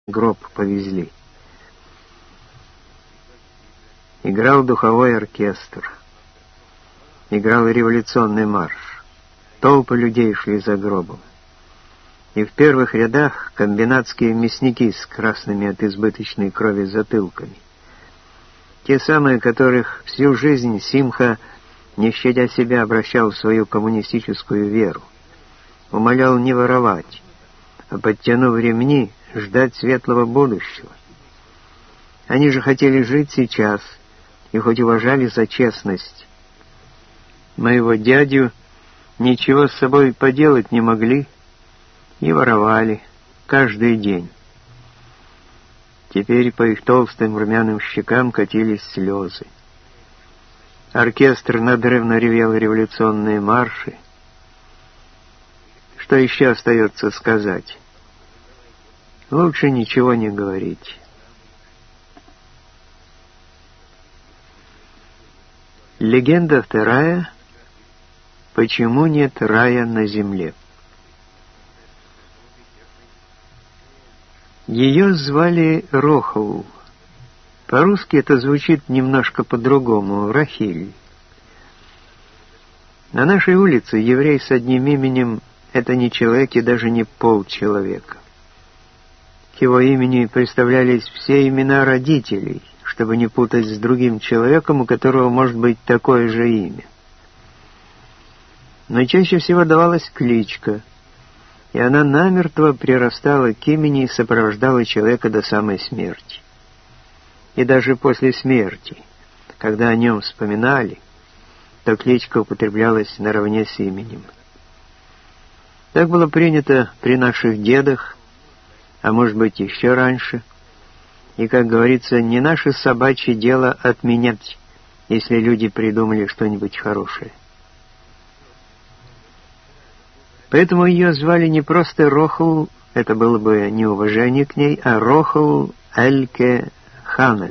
гроб повезли. Играл духовой оркестр. Играл революционный марш. Толпы людей шли за гробом. И в первых рядах комбинатские мясники с красными от избыточной крови затылками. Те самые, которых всю жизнь Симха, не щадя себя, обращал в свою коммунистическую веру. Умолял не воровать, а, подтянув ремни, ждать светлого будущего. Они же хотели жить сейчас, и хоть уважали за честность моего дядю, ничего с собой поделать не могли и воровали каждый день. Теперь по их толстым румяным щекам катились слезы. Оркестр надрывно ревел революционные марши. Что еще остается сказать? Лучше ничего не говорить. Легенда вторая. Почему нет рая на земле? Ее звали Рохул. По-русски это звучит немножко по-другому — Рахиль. На нашей улице еврей с одним именем — это не человек и даже не полчеловека. К его имени представлялись все имена родителей, чтобы не путать с другим человеком, у которого может быть такое же имя. Но чаще всего давалась кличка, и она намертво прирастала к имени и сопровождала человека до самой смерти. И даже после смерти, когда о нем вспоминали, то кличка употреблялась наравне с именем. Так было принято при наших дедах, а может быть еще раньше, и, как говорится, не наше собачье дело отменять, если люди придумали что-нибудь хорошее. Поэтому ее звали не просто Рохул, это было бы неуважение к ней, а Рохул Эльке Ханес.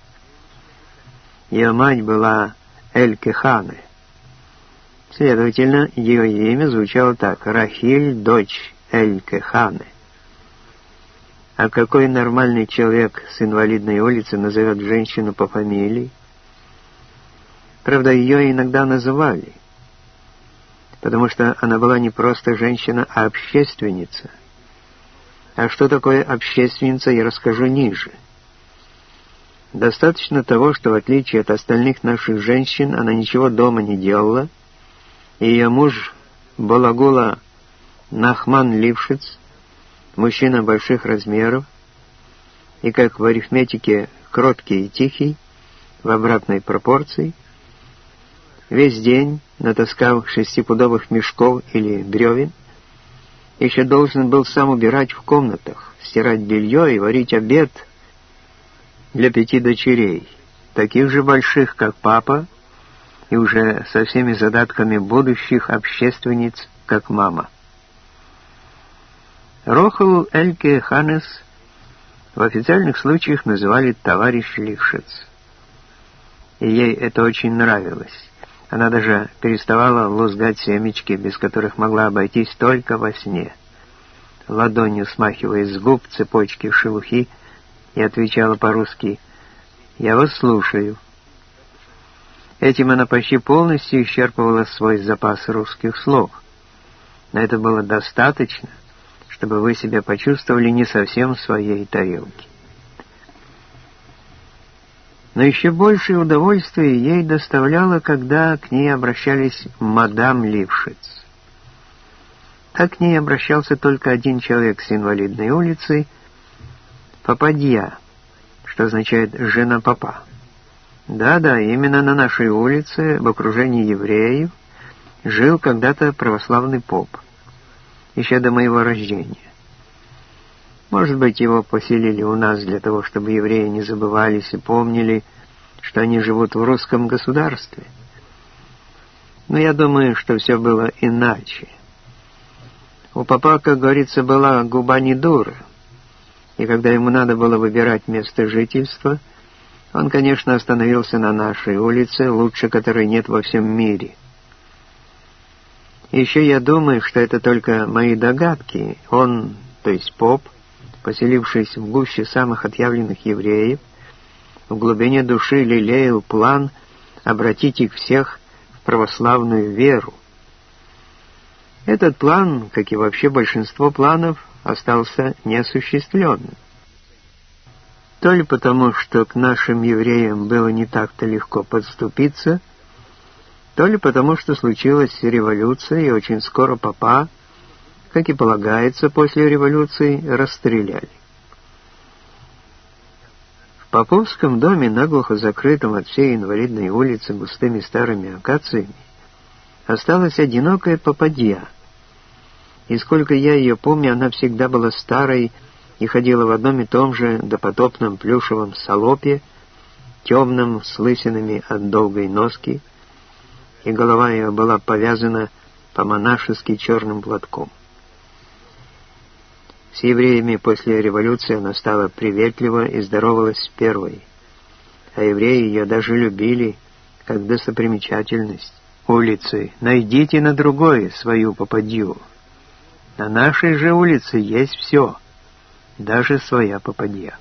Ее мать была Эльке Хане. Следовательно, ее имя звучало так: Рахиль, дочь Эльке Хане. А какой нормальный человек с инвалидной улицы назовет женщину по фамилии? Правда, ее иногда называли, потому что она была не просто женщина, а общественница. А что такое общественница, я расскажу ниже. Достаточно того, что в отличие от остальных наших женщин, она ничего дома не делала, и ее муж Балагула Нахман Лившиц, мужчина больших размеров, и, как в арифметике, кроткий и тихий, в обратной пропорции, весь день, натаскав 6-пудовых мешков или бревен, еще должен был сам убирать в комнатах, стирать белье и варить обед для 5 дочерей, таких же больших, как папа, и уже со всеми задатками будущих общественниц, как мама. Рохул Эльке Ханес в официальных случаях называли товарищ Лившиц. И ей это очень нравилось. Она даже переставала лузгать семечки, без которых могла обойтись только во сне. Ладонью смахивая с губ цепочки шелухи, и отвечала по-русски: «Я вас слушаю». Этим она почти полностью исчерпывала свой запас русских слов. Но это было достаточно, чтобы вы себя почувствовали не совсем в своей тарелке. Но еще большее удовольствие ей доставляло, когда к ней обращались мадам Лившиц. Так к ней обращался только один человек с инвалидной улицы — Попадья, что означает «жена попа». Да-да, именно на нашей улице, в окружении евреев, жил когда-то православный поп, еще до моего рождения. Может быть, его поселили у нас для того, чтобы евреи не забывались и помнили, что они живут в русском государстве. Но я думаю, что все было иначе. У попа, как говорится, была губа не дура, и когда ему надо было выбирать место жительства, он, конечно, остановился на нашей улице, лучше которой нет во всем мире. Еще я думаю, что это только мои догадки. Он, то есть поп, поселившись в гуще самых отъявленных евреев, в глубине души лелеял план обратить их всех в православную веру. Этот план, как и вообще большинство планов, остался неосуществленным. То ли потому, что к нашим евреям было не так-то легко подступиться, то ли потому, что случилась революция, и очень скоро попа, как и полагается после революции, расстреляли. В Поповском доме, наглухо закрытом от всей инвалидной улицы густыми старыми акациями, осталась одинокая попадья. И сколько я ее помню, она всегда была старой и ходила в одном и том же допотопном плюшевом салопе, темном, с лысинами от долгой носки, и голова ее была повязана по-монашески черным платком. С евреями после революции она стала приветлива и здоровалась первой, а евреи ее даже любили, как достопримечательность улицы. Найдите на другой свою попадью. На нашей же улице есть все, даже своя попадья.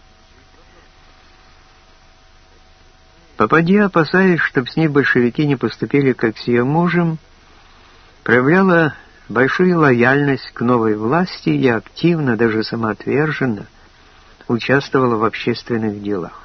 Попадья, опасаясь, чтоб с ней большевики не поступили, как с ее мужем, проявляла большую лояльность к новой власти и активно, даже самоотверженно, участвовала в общественных делах.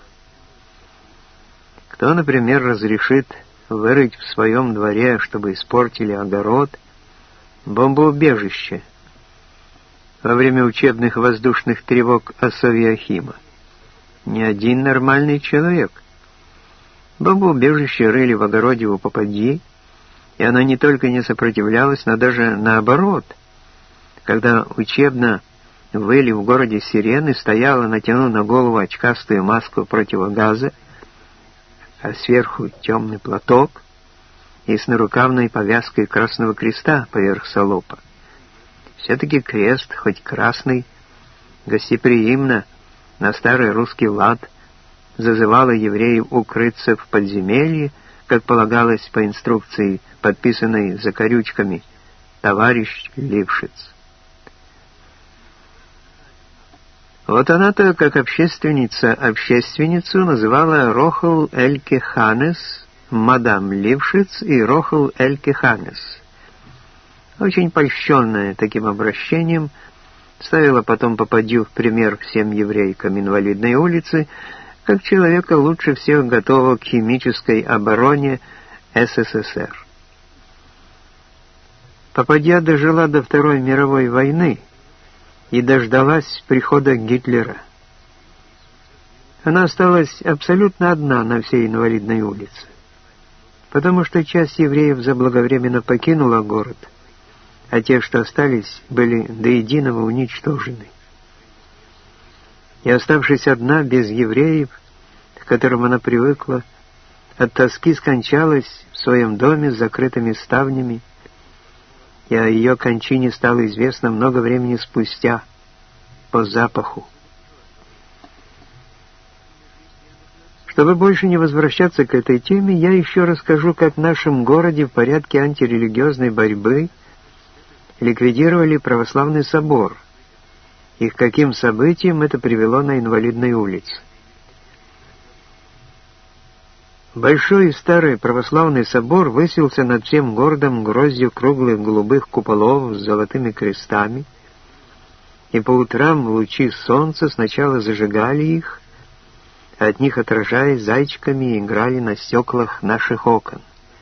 Кто, например, разрешит вырыть в своем дворе, чтобы испортили огород, бомбоубежище во время учебных воздушных тревог Асавиахима? Ни один нормальный человек. Бомбоубежище рыли в огороде у попадьи, и она не только не сопротивлялась, но даже наоборот. Когда учебно выли в городе сирены, стояла, натянув на голову очкастую маску противогаза, а сверху темный платок и с нарукавной повязкой Красного Креста поверх салопа. Все-таки крест, хоть красный, гостеприимно, на старый русский лад, зазывала евреев укрыться в подземелье, как полагалось по инструкции, подписанной закорючками «Товарищ Лившиц». Вот она-то, как общественница, общественницу называла Рохл Эльке Ханес, мадам Лившиц и Рохл Эльке Ханес. Очень польщенная таким обращением, ставила потом попадью в пример всем еврейкам инвалидной улицы, как человека лучше всех готового к химической обороне СССР. Попадья дожила до Второй мировой войны и дождалась прихода Гитлера. Она осталась абсолютно одна на всей инвалидной улице, потому что часть евреев заблаговременно покинула город, а те, что остались, были до единого уничтожены. И, оставшись одна, без евреев, к которым она привыкла, от тоски скончалась в своем доме с закрытыми ставнями, и о ее кончине стало известно много времени спустя, по запаху. Чтобы больше не возвращаться к этой теме, я еще расскажу, как в нашем городе в порядке антирелигиозной борьбы ликвидировали православный собор, и к каким событиям это привело на Инвалидной улице. Большой и старый православный собор высился над всем городом гроздью круглых голубых куполов с золотыми крестами, и по утрам лучи солнца сначала зажигали их, а от них, отражаясь зайчиками, играли на стеклах наших окон.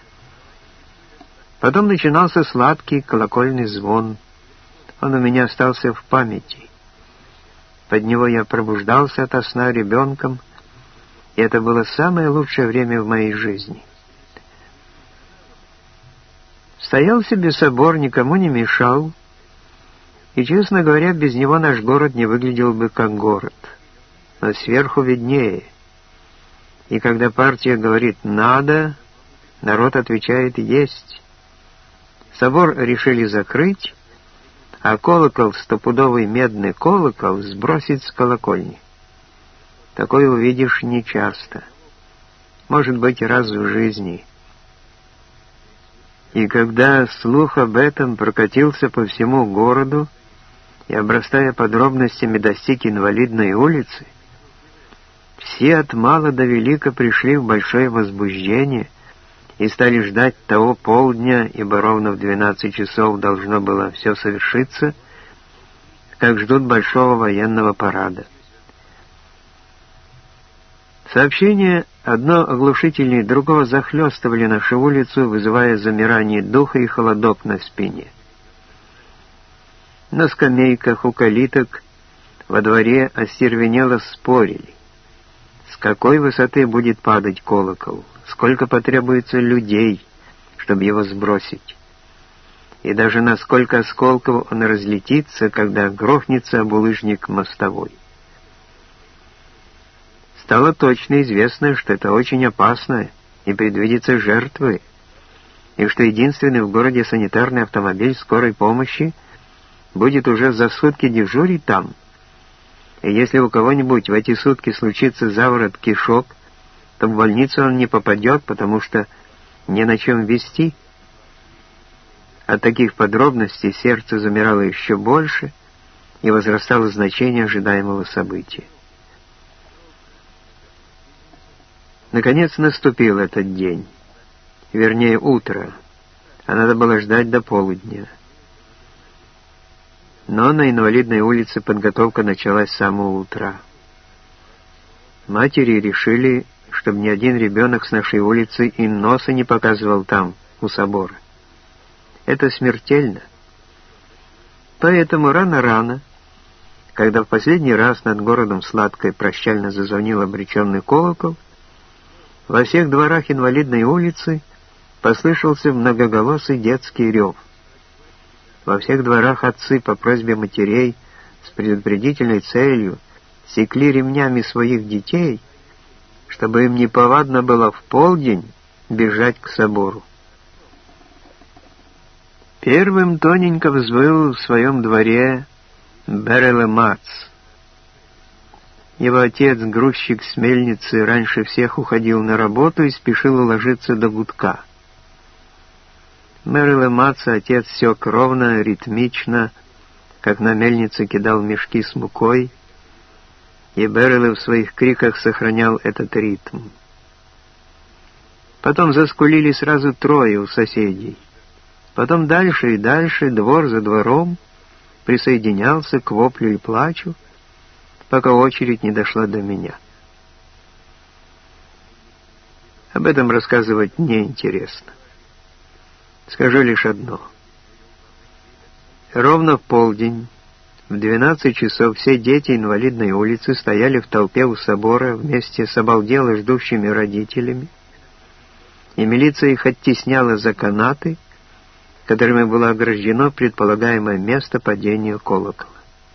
Потом начинался сладкий колокольный звон. Он у меня остался в памяти. Под него я пробуждался ото сна ребенком, и это было самое лучшее время в моей жизни. Стоял себе собор, никому не мешал, и, честно говоря, без него наш город не выглядел бы как город. Но сверху виднее. И когда партия говорит «надо», народ отвечает «есть». Собор решили закрыть, а колокол, стопудовый медный колокол, сбросить с колокольни. Такое увидишь нечасто. Может быть, раз в жизни. И когда слух об этом прокатился по всему городу, и обрастая подробностями достиг инвалидной улицы, все от мала до велика пришли в большое возбуждение и стали ждать того полдня, ибо ровно в 12 часов должно было все совершиться, как ждут большого военного парада. Сообщения, одно оглушительнее другого, захлестывали нашу улицу, вызывая замирание духа и холодок на спине. На скамейках у калиток во дворе остервенело спорили, с какой высоты будет падать колокол, сколько потребуется людей, чтобы его сбросить, и даже на сколько осколков он разлетится, когда грохнется об булыжник мостовой. Стало точно известно, что это очень опасно, и предвидятся жертвы, и что единственный в городе санитарный автомобиль скорой помощи будет уже за сутки дежурить там, и если у кого-нибудь в эти сутки случится заворот кишок, то в больницу он не попадет, потому что не на чем везти. От таких подробностей сердце замирало еще больше, и возрастало значение ожидаемого события. Наконец наступил этот день, вернее утро, а надо было ждать до полудня. Но на инвалидной улице подготовка началась с самого утра. Матери решили, чтобы ни один ребенок с нашей улицы и носа не показывал там, у собора. Это смертельно. Поэтому рано-рано, когда в последний раз над городом сладко и прощально зазвонил обреченный колокол, во всех дворах инвалидной улицы послышался многоголосый детский рев. Во всех дворах отцы по просьбе матерей с предупредительной целью секли ремнями своих детей, чтобы им неповадно было в полдень бежать к собору. Первым тоненько взвыл в своем дворе Береле Мац. Его отец, грузчик с мельницы, раньше всех уходил на работу и спешил уложиться до гудка. Береле Маца отец сёк ровно, ритмично, как на мельнице кидал мешки с мукой, и Береле в своих криках сохранял этот ритм. Потом заскулили сразу трое у соседей. Потом дальше и дальше, двор за двором, присоединялся к воплю и плачу, пока очередь не дошла до меня. Об этом рассказывать неинтересно. Скажу лишь одно. Ровно в полдень, в 12 часов, все дети инвалидной улицы стояли в толпе у собора вместе с обалдело ждущими родителями, и милиция их оттесняла за канаты, которыми было ограждено предполагаемое место падения колокола.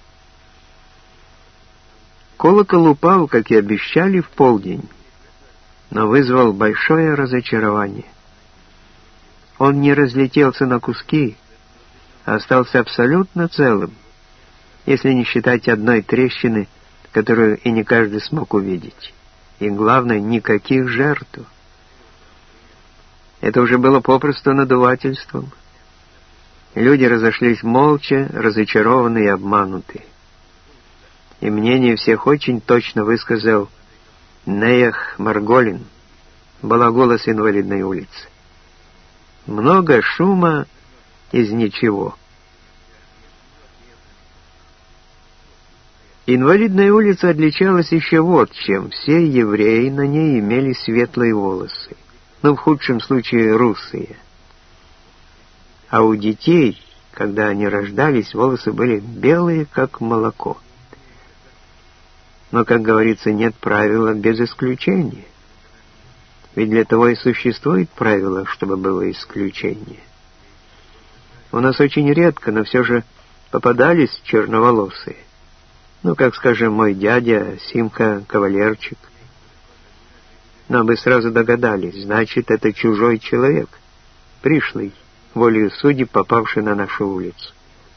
Колокол упал, как и обещали, в полдень, но вызвал большое разочарование. Он не разлетелся на куски, а остался абсолютно целым, если не считать одной трещины, которую и не каждый смог увидеть. И главное, никаких жертв. Это уже было попросту надувательством. Люди разошлись молча, разочарованные и обманутые. И мнение всех очень точно высказал Неях Марголин, балаголос инвалидной улицы. Много шума из ничего. Инвалидная улица отличалась еще вот чем. Все евреи на ней имели светлые волосы, но в худшем случае русые. А у детей, когда они рождались, волосы были белые, как молоко. Но, как говорится, нет правила без исключения. Ведь для того и существует правило, чтобы было исключение. У нас очень редко, но все же попадались черноволосые. Ну, как, скажем, мой дядя Симха Кавалерчик. Но мы сразу догадались, значит, это чужой человек, пришлый, волею судеб, попавший на нашу улицу.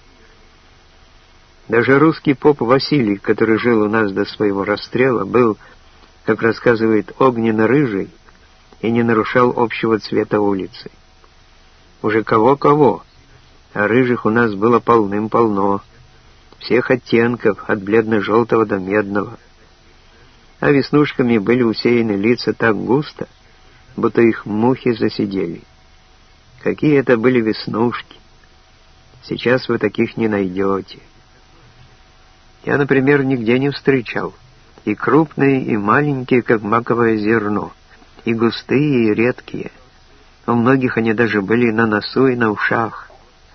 Даже русский поп Василий, который жил у нас до своего расстрела, был, как рассказывает, огненно-рыжий и не нарушал общего цвета улицы. Уже кого-кого, а рыжих у нас было полным-полно. всех оттенков, от бледно-желтого до медного, а веснушками были усеяны лица так густо, будто их мухи засидели. Какие это были веснушки! Сейчас вы таких не найдете. Я, например, нигде не встречал. И крупные, и маленькие, как маковое зерно, и густые, и редкие. У многих они даже были на носу и на ушах.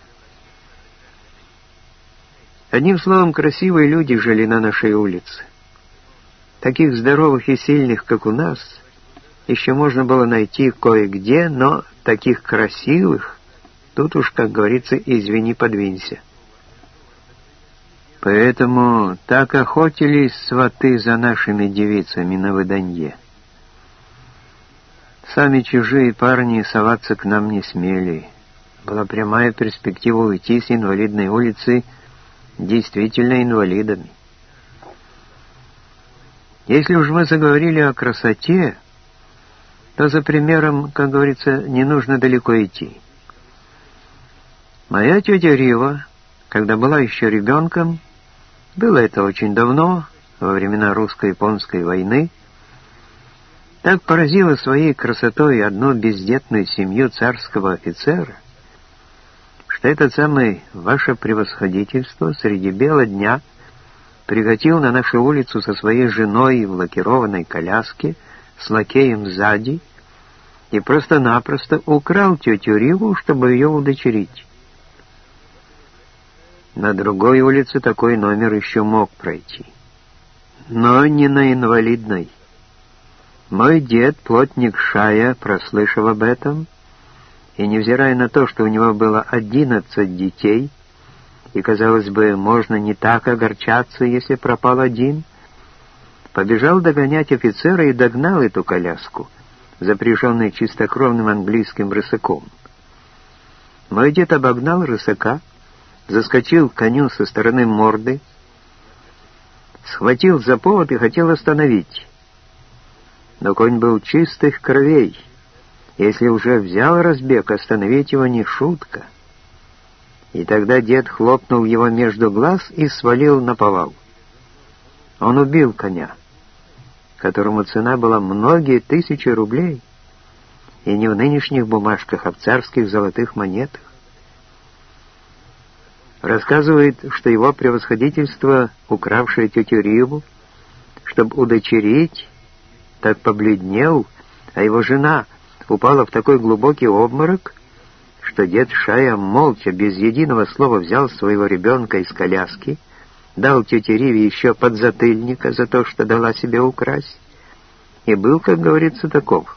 Одним словом, красивые люди жили на нашей улице. Таких здоровых и сильных, как у нас, еще можно было найти кое-где, но таких красивых, тут уж, как говорится, извини, подвинься. Поэтому так охотились сваты за нашими девицами на выданье. Сами чужие парни соваться к нам не смели. Была прямая перспектива уйти с инвалидной улицы действительно инвалидами. Если уж мы заговорили о красоте, то за примером, как говорится, не нужно далеко идти. Моя тетя Рива, когда была еще ребенком, было это очень давно, во времена русско-японской войны, так поразила своей красотой одну бездетную семью царского офицера, что этот самый ваше превосходительство среди бела дня прикатил на нашу улицу со своей женой в лакированной коляске с лакеем сзади и просто-напросто украл тетю Риву, чтобы ее удочерить. На другой улице такой номер еще мог пройти, но не на инвалидной. Мой дед, плотник Шая, прослышав об этом, и невзирая на то, что у него было 11 детей, и, казалось бы, можно не так огорчаться, если пропал один, побежал догонять офицера и догнал эту коляску, запряженную чистокровным английским рысаком. Мой дед обогнал рысака, заскочил к коню со стороны морды, схватил за повод и хотел остановить. Но конь был чистых кровей. Если уже взял разбег, остановить его не шутка. И тогда дед хлопнул его между глаз и свалил наповал. Он убил коня, которому цена была многие тысячи рублей, и не в нынешних бумажках, а в царских золотых монетах. Рассказывает, что его превосходительство, укравшее тетю Риву, чтобы удочерить, так побледнел, а его жена упала в такой глубокий обморок, что дед Шая молча, без единого слова взял своего ребенка из коляски, дал тете Риве еще подзатыльника за то, что дала себе украсть, и был, как говорится, таков.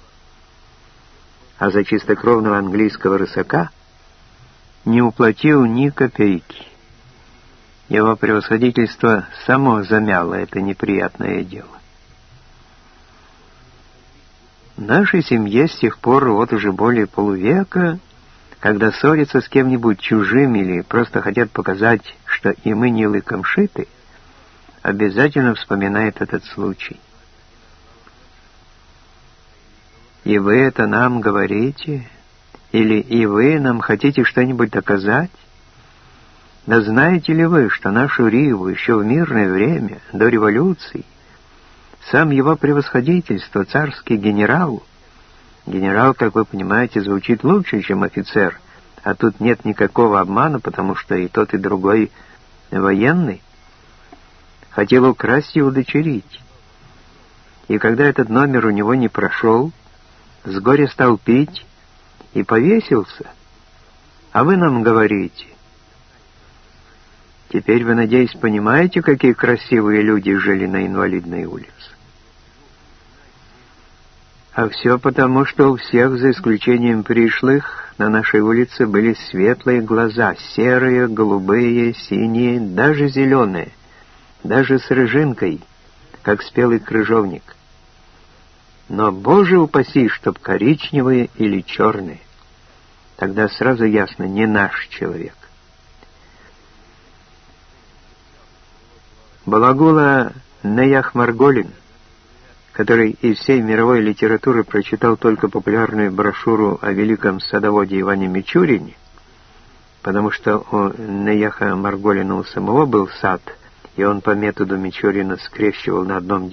А за чистокровного английского рысака не уплатил ни копейки. Его превосходительство само замяло это неприятное дело. В нашей семье с тех пор, вот уже более полувека, когда ссорятся с кем-нибудь чужим или просто хотят показать, что и мы не лыком шиты, обязательно вспоминает этот случай. «И вы это нам говорите? Или и вы нам хотите что-нибудь доказать? Да знаете ли вы, что нашу Риву еще в мирное время, до революции, сам его превосходительство, царский генерал, как вы понимаете, звучит лучше, чем офицер, а тут нет никакого обмана, потому что и тот, и другой военный, хотел украсть и удочерить. И когда этот номер у него не прошел, с горя стал пить и повесился. А вы нам говорите. Теперь вы, надеюсь, понимаете, какие красивые люди жили на инвалидной улице. А все потому, что у всех, за исключением пришлых, на нашей улице были светлые глаза, серые, голубые, синие, даже зеленые, даже с рыжинкой, как спелый крыжовник. Но, Боже упаси, чтоб коричневые или черные. Тогда сразу ясно, не наш человек. Балагула Неях Марголин, который из всей мировой литературы прочитал только популярную брошюру о великом садоводе Иване Мичурине, потому что у Наяха Марголина у самого был сад, и он по методу Мичурина скрещивал на одном